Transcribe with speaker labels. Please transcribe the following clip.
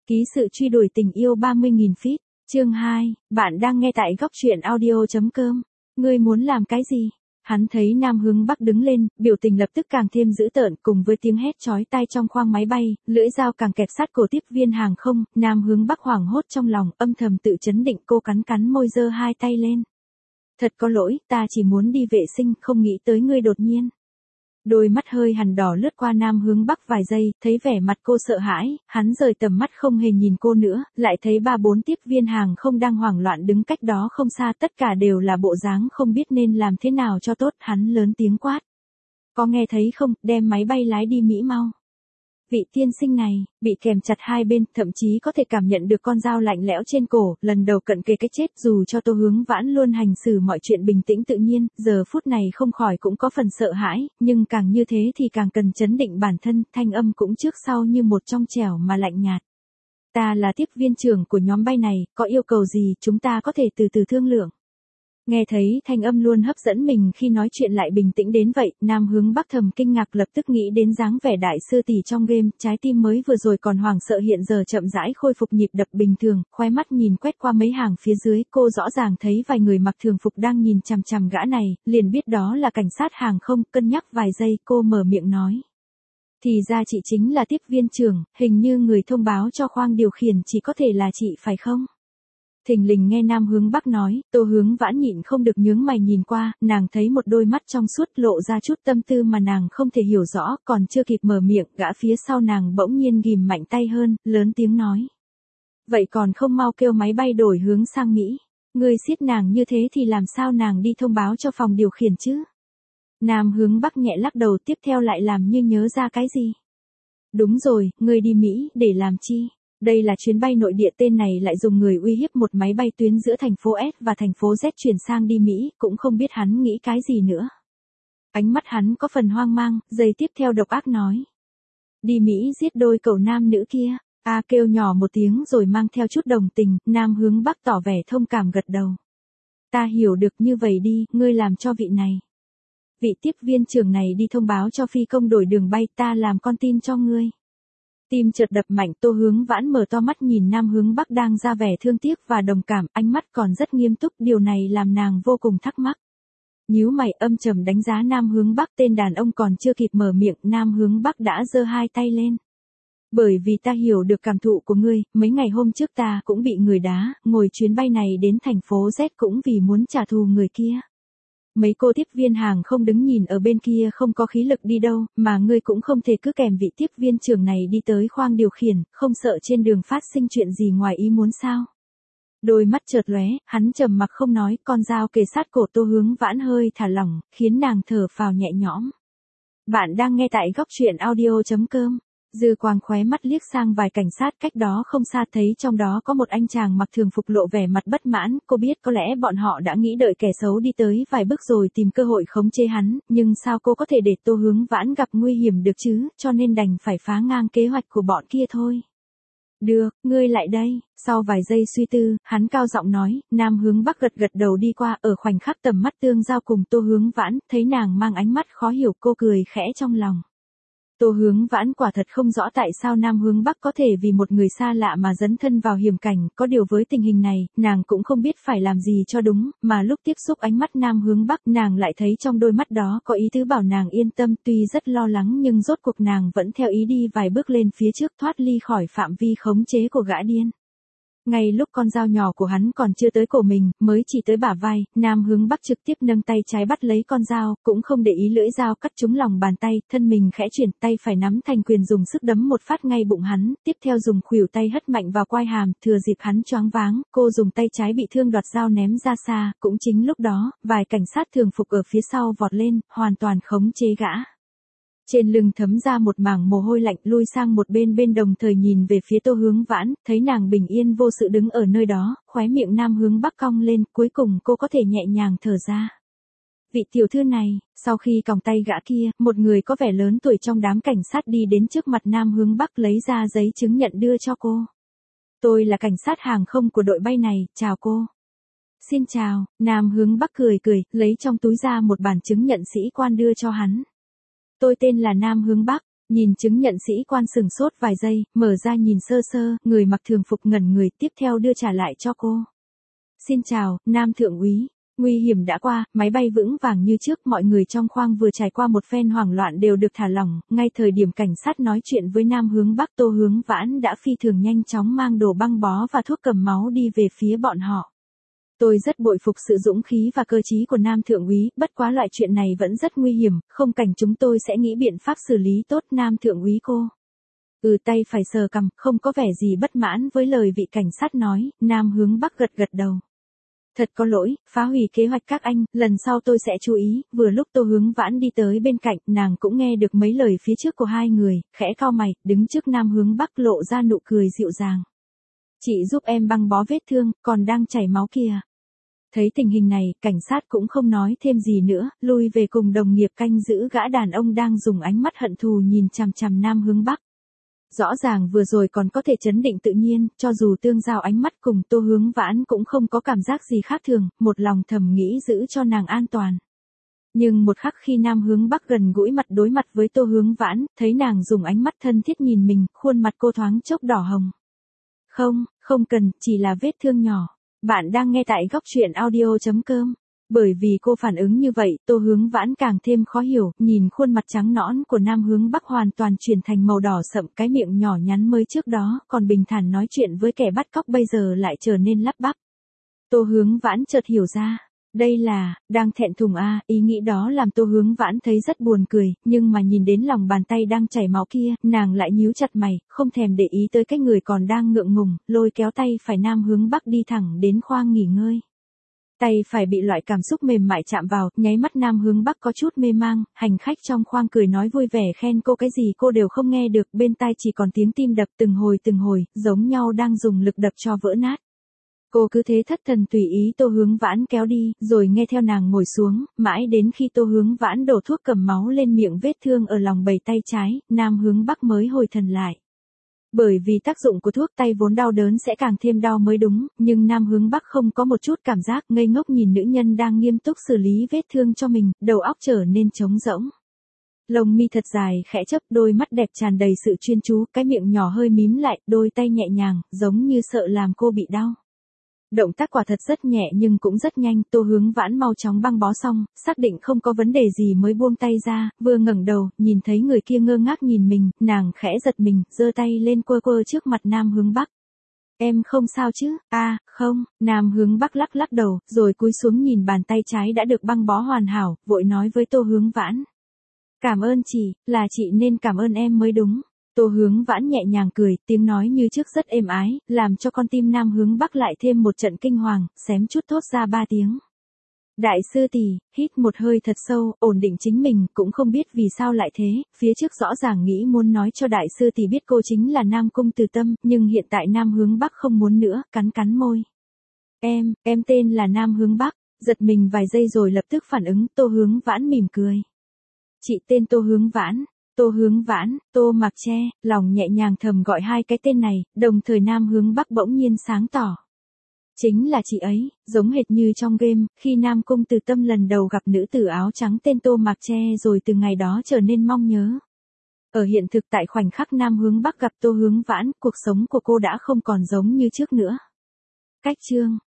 Speaker 1: Ký sự truy đuổi tình yêu 30.000 feet. Chương 2, bạn đang nghe tại góc truyện audio.com. Ngươi muốn làm cái gì? Hắn thấy Nam Hướng Bắc đứng lên, biểu tình lập tức càng thêm dữ tợn, cùng với tiếng hét chói tai trong khoang máy bay, lưỡi dao càng kẹp sát cổ tiếp viên hàng không. Nam Hướng Bắc hoảng hốt trong lòng, âm thầm tự chấn định. Cô cắn môi, giơ hai tay lên. Thật có lỗi, ta chỉ muốn đi vệ sinh, không nghĩ tới ngươi đột nhiên. Đôi mắt hơi hằn đỏ lướt qua Nam Hướng Bắc vài giây, thấy vẻ mặt cô sợ hãi, hắn rời tầm mắt không hề nhìn cô nữa, lại thấy 3-4 tiếp viên hàng không đang hoảng loạn đứng cách đó không xa, tất cả đều là bộ dáng không biết nên làm thế nào cho tốt. Hắn lớn tiếng quát. Có nghe thấy không, đem máy bay lái đi Mỹ mau. Vị tiên sinh này, bị kèm chặt hai bên, thậm chí có thể cảm nhận được con dao lạnh lẽo trên cổ, lần đầu cận kề cái chết. Dù cho Tô Hướng Vãn luôn hành xử mọi chuyện bình tĩnh tự nhiên, giờ phút này không khỏi cũng có phần sợ hãi, nhưng càng như thế thì càng cần trấn định bản thân, thanh âm cũng trước sau như một trong trẻo mà lạnh nhạt. Ta là tiếp viên trưởng của nhóm bay này, có yêu cầu gì chúng ta có thể từ từ thương lượng. Nghe thấy thanh âm luôn hấp dẫn mình khi nói chuyện lại bình tĩnh đến vậy, Nam Hướng Bắc thầm kinh ngạc, lập tức nghĩ đến dáng vẻ đại sư tỷ trong game, trái tim mới vừa rồi còn hoảng sợ hiện giờ chậm rãi khôi phục nhịp đập bình thường, khóe mắt nhìn quét qua mấy hàng phía dưới, cô rõ ràng thấy vài người mặc thường phục đang nhìn chằm chằm gã này, liền biết đó là cảnh sát hàng không. Cân nhắc vài giây, cô mở miệng nói. Thì ra chị chính là tiếp viên trưởng, hình như người thông báo cho khoang điều khiển chỉ có thể là chị phải không? Thình lình nghe Nam Hướng Bắc nói, Tô Hướng Vãn nhịn không được nhướng mày nhìn qua, nàng thấy một đôi mắt trong suốt lộ ra chút tâm tư mà nàng không thể hiểu rõ, còn chưa kịp mở miệng, gã phía sau nàng bỗng nhiên ghim mạnh tay hơn, lớn tiếng nói. Vậy còn không mau kêu máy bay đổi hướng sang Mỹ, ngươi siết nàng như thế thì làm sao nàng đi thông báo cho phòng điều khiển chứ? Nam Hướng Bắc nhẹ lắc đầu, tiếp theo lại làm như nhớ ra cái gì. Đúng rồi, ngươi đi Mỹ, để làm chi? Đây là chuyến bay nội địa, tên này lại dùng người uy hiếp một máy bay tuyến giữa thành phố S và thành phố Z chuyển sang đi Mỹ, cũng không biết hắn nghĩ cái gì nữa. Ánh mắt hắn có phần hoang mang, giây tiếp theo độc ác nói. Đi Mỹ giết đôi cậu nam nữ kia. A kêu nhỏ một tiếng rồi mang theo chút đồng tình, Nam Hướng Bắc tỏ vẻ thông cảm gật đầu. Ta hiểu được, như vậy đi, ngươi làm cho vị này. Vị tiếp viên trưởng này đi thông báo cho phi công đổi đường bay, ta làm con tin cho ngươi. Tim chợt đập mạnh, Tô Hướng Vãn mở to mắt nhìn Nam Hướng Bắc đang ra vẻ thương tiếc và đồng cảm, ánh mắt còn rất nghiêm túc, điều này làm nàng vô cùng thắc mắc. Nhíu mày âm trầm đánh giá Nam Hướng Bắc, tên đàn ông còn chưa kịp mở miệng, Nam Hướng Bắc đã giơ hai tay lên. Bởi vì ta hiểu được cảm thụ của ngươi, mấy ngày hôm trước ta cũng bị người đá, ngồi chuyến bay này đến thành phố Z cũng vì muốn trả thù người kia. Mấy cô tiếp viên hàng không đứng nhìn ở bên kia không có khí lực đi đâu, mà ngươi cũng không thể cứ kèm vị tiếp viên trưởng này đi tới khoang điều khiển, không sợ trên đường phát sinh chuyện gì ngoài ý muốn sao? Đôi mắt chợt lóe, hắn trầm mặc không nói, con dao kề sát cổ Tô Hướng Vãn hơi thả lỏng, khiến nàng thở phào nhẹ nhõm. Bạn đang nghe tại góc truyện audio.com. Dư quang khóe mắt liếc sang vài cảnh sát cách đó không xa, thấy trong đó có một anh chàng mặc thường phục lộ vẻ mặt bất mãn, cô biết có lẽ bọn họ đã nghĩ đợi kẻ xấu đi tới vài bước rồi tìm cơ hội khống chế hắn, nhưng sao cô có thể để Tô Hướng Vãn gặp nguy hiểm được chứ, cho nên đành phải phá ngang kế hoạch của bọn kia thôi. Được, ngươi lại đây. Sau vài giây suy tư, hắn cao giọng nói, Nam Hướng Bắc gật đầu đi qua, ở khoảnh khắc tầm mắt tương giao cùng Tô Hướng Vãn, thấy nàng mang ánh mắt khó hiểu, cô cười khẽ trong lòng. Tô Hướng Vãn quả thật không rõ tại sao Nam Hướng Bắc có thể vì một người xa lạ mà dấn thân vào hiểm cảnh, có điều với tình hình này, nàng cũng không biết phải làm gì cho đúng, mà lúc tiếp xúc ánh mắt Nam Hướng Bắc, nàng lại thấy trong đôi mắt đó có ý tứ bảo nàng yên tâm, tuy rất lo lắng nhưng rốt cuộc nàng vẫn theo ý đi vài bước lên phía trước, thoát ly khỏi phạm vi khống chế của gã điên. Ngay lúc con dao nhỏ của hắn còn chưa tới cổ mình, mới chỉ tới bả vai, Nam Hướng Bắc trực tiếp nâng tay trái bắt lấy con dao, cũng không để ý lưỡi dao cắt trúng lòng bàn tay, thân mình khẽ chuyển, tay phải nắm thành quyền dùng sức đấm một phát ngay bụng hắn, tiếp theo dùng khuỷu tay hất mạnh vào quai hàm, thừa dịp hắn choáng váng, cô dùng tay trái bị thương đoạt dao ném ra xa, cũng chính lúc đó, vài cảnh sát thường phục ở phía sau vọt lên, hoàn toàn khống chế gã. Trên lưng thấm ra một mảng mồ hôi lạnh, lui sang một bên đồng thời nhìn về phía Tô Hướng Vãn, thấy nàng bình yên vô sự đứng ở nơi đó, khóe miệng Nam Hướng Bắc cong lên, cuối cùng cô có thể nhẹ nhàng thở ra. Vị tiểu thư này, sau khi còng tay gã kia, một người có vẻ lớn tuổi trong đám cảnh sát đi đến trước mặt Nam Hướng Bắc lấy ra giấy chứng nhận đưa cho cô. Tôi là cảnh sát hàng không của đội bay này, chào cô. Xin chào, Nam Hướng Bắc cười, lấy trong túi ra một bản chứng nhận sĩ quan đưa cho hắn. Tôi tên là Nam Hướng Bắc. Nhìn chứng nhận sĩ quan sừng sốt vài giây, mở ra nhìn sơ sơ, người mặc thường phục ngẩn người, tiếp theo đưa trả lại cho cô. Xin chào, Nam thượng úy. Nguy hiểm đã qua, máy bay vững vàng như trước, mọi người trong khoang vừa trải qua một phen hoảng loạn đều được thả lỏng, ngay thời điểm cảnh sát nói chuyện với Nam Hướng Bắc, Tô Hướng Vãn đã phi thường nhanh chóng mang đồ băng bó và thuốc cầm máu đi về phía bọn họ. Tôi rất bội phục sự dũng khí và cơ trí của Nam thượng úy, bất quá loại chuyện này vẫn rất nguy hiểm, không cảnh chúng tôi sẽ nghĩ biện pháp xử lý tốt. Nam thượng úy cô. Tay phải sờ cằm, không có vẻ gì bất mãn với lời vị cảnh sát nói. Nam Hướng Bắc gật gật đầu. Thật có lỗi, phá hủy kế hoạch các anh, lần sau tôi sẽ chú ý. Vừa lúc Tô Hướng Vãn đi tới bên cạnh, nàng cũng nghe được mấy lời phía trước của hai người, khẽ cau mày, đứng trước Nam Hướng Bắc lộ ra nụ cười dịu dàng. Chị giúp em băng bó vết thương, còn đang chảy máu kìa. Thấy tình hình này, cảnh sát cũng không nói thêm gì nữa, lui về cùng đồng nghiệp canh giữ gã đàn ông đang dùng ánh mắt hận thù nhìn chằm chằm Nam Hướng Bắc. Rõ ràng vừa rồi còn có thể trấn định tự nhiên, cho dù tương giao ánh mắt cùng Tô Hướng Vãn cũng không có cảm giác gì khác thường, một lòng thầm nghĩ giữ cho nàng an toàn. Nhưng một khắc khi Nam Hướng Bắc gần gũi mặt đối mặt với Tô Hướng Vãn, thấy nàng dùng ánh mắt thân thiết nhìn mình, khuôn mặt cô thoáng chốc đỏ hồng. Không cần, chỉ là vết thương nhỏ. Bạn đang nghe tại góc truyện audio.com. Bởi vì cô phản ứng như vậy, Tô Hướng Vãn càng thêm khó hiểu, nhìn khuôn mặt trắng nõn của Nam Hướng Bắc hoàn toàn chuyển thành màu đỏ sậm, cái miệng nhỏ nhắn mới trước đó còn bình thản nói chuyện với kẻ bắt cóc bây giờ lại trở nên lắp bắp. Tô Hướng Vãn chợt hiểu ra, đây là, đang thẹn thùng ý nghĩ đó làm Tô Hướng Vãn thấy rất buồn cười, nhưng mà nhìn đến lòng bàn tay đang chảy máu kia, nàng lại nhíu chặt mày, không thèm để ý tới cái người còn đang ngượng ngùng, lôi kéo tay phải Nam Hướng Bắc đi thẳng đến khoang nghỉ ngơi. Tay phải bị loại cảm xúc mềm mại chạm vào, nháy mắt Nam Hướng Bắc có chút mê mang, hành khách trong khoang cười nói vui vẻ khen cô cái gì cô đều không nghe được, bên tai chỉ còn tiếng tim đập từng hồi, giống nhau đang dùng lực đập cho vỡ nát. Cô cứ thế thất thần tùy ý Tô Hướng Vãn kéo đi, rồi nghe theo nàng ngồi xuống, mãi đến khi Tô Hướng Vãn đổ thuốc cầm máu lên miệng vết thương ở lòng bầy tay trái, Nam Hướng Bắc mới hồi thần lại. Bởi vì tác dụng của thuốc tay vốn đau đớn sẽ càng thêm đau mới đúng, nhưng Nam Hướng Bắc không có một chút cảm giác, ngây ngốc nhìn nữ nhân đang nghiêm túc xử lý vết thương cho mình, đầu óc trở nên trống rỗng. Lông mi thật dài khẽ chớp, đôi mắt đẹp tràn đầy sự chuyên chú, cái miệng nhỏ hơi mím lại, đôi tay nhẹ nhàng, giống như sợ làm cô bị đau. Động tác quả thật rất nhẹ nhưng cũng rất nhanh, Tô Hướng Vãn mau chóng băng bó xong, xác định không có vấn đề gì mới buông tay ra, vừa ngẩng đầu, nhìn thấy người kia ngơ ngác nhìn mình, nàng khẽ giật mình, giơ tay lên quơ quơ trước mặt Nam Hướng Bắc. Em không sao chứ? Không, Nam Hướng Bắc lắc lắc đầu, rồi cúi xuống nhìn bàn tay trái đã được băng bó hoàn hảo, vội nói với Tô Hướng Vãn. Cảm ơn chị, là chị nên cảm ơn em mới đúng. Tô Hướng Vãn nhẹ nhàng cười, tiếng nói như trước rất êm ái, làm cho con tim Nam Hướng Bắc lại thêm một trận kinh hoàng, xém chút thốt ra 3 tiếng. Đại sư tỷ, hít một hơi thật sâu, ổn định chính mình, cũng không biết vì sao lại thế, phía trước rõ ràng nghĩ muốn nói cho đại sư tỷ biết cô chính là Nam Cung Từ Tâm, nhưng hiện tại Nam Hướng Bắc không muốn nữa, cắn môi. Em tên là Nam Hướng Bắc, giật mình vài giây rồi lập tức phản ứng, Tô Hướng Vãn mỉm cười. Chị tên Tô Hướng Vãn. Tô Hướng Vãn, Tô Mạc Tre, lòng nhẹ nhàng thầm gọi hai cái tên này, đồng thời Nam Hướng Bắc bỗng nhiên sáng tỏ. Chính là chị ấy, giống hệt như trong game, khi Nam Cung Từ Tâm lần đầu gặp nữ tử áo trắng tên Tô Mạc Tre rồi từ ngày đó trở nên mong nhớ. Ở hiện thực tại khoảnh khắc Nam Hướng Bắc gặp Tô Hướng Vãn, cuộc sống của cô đã không còn giống như trước nữa. Cách chương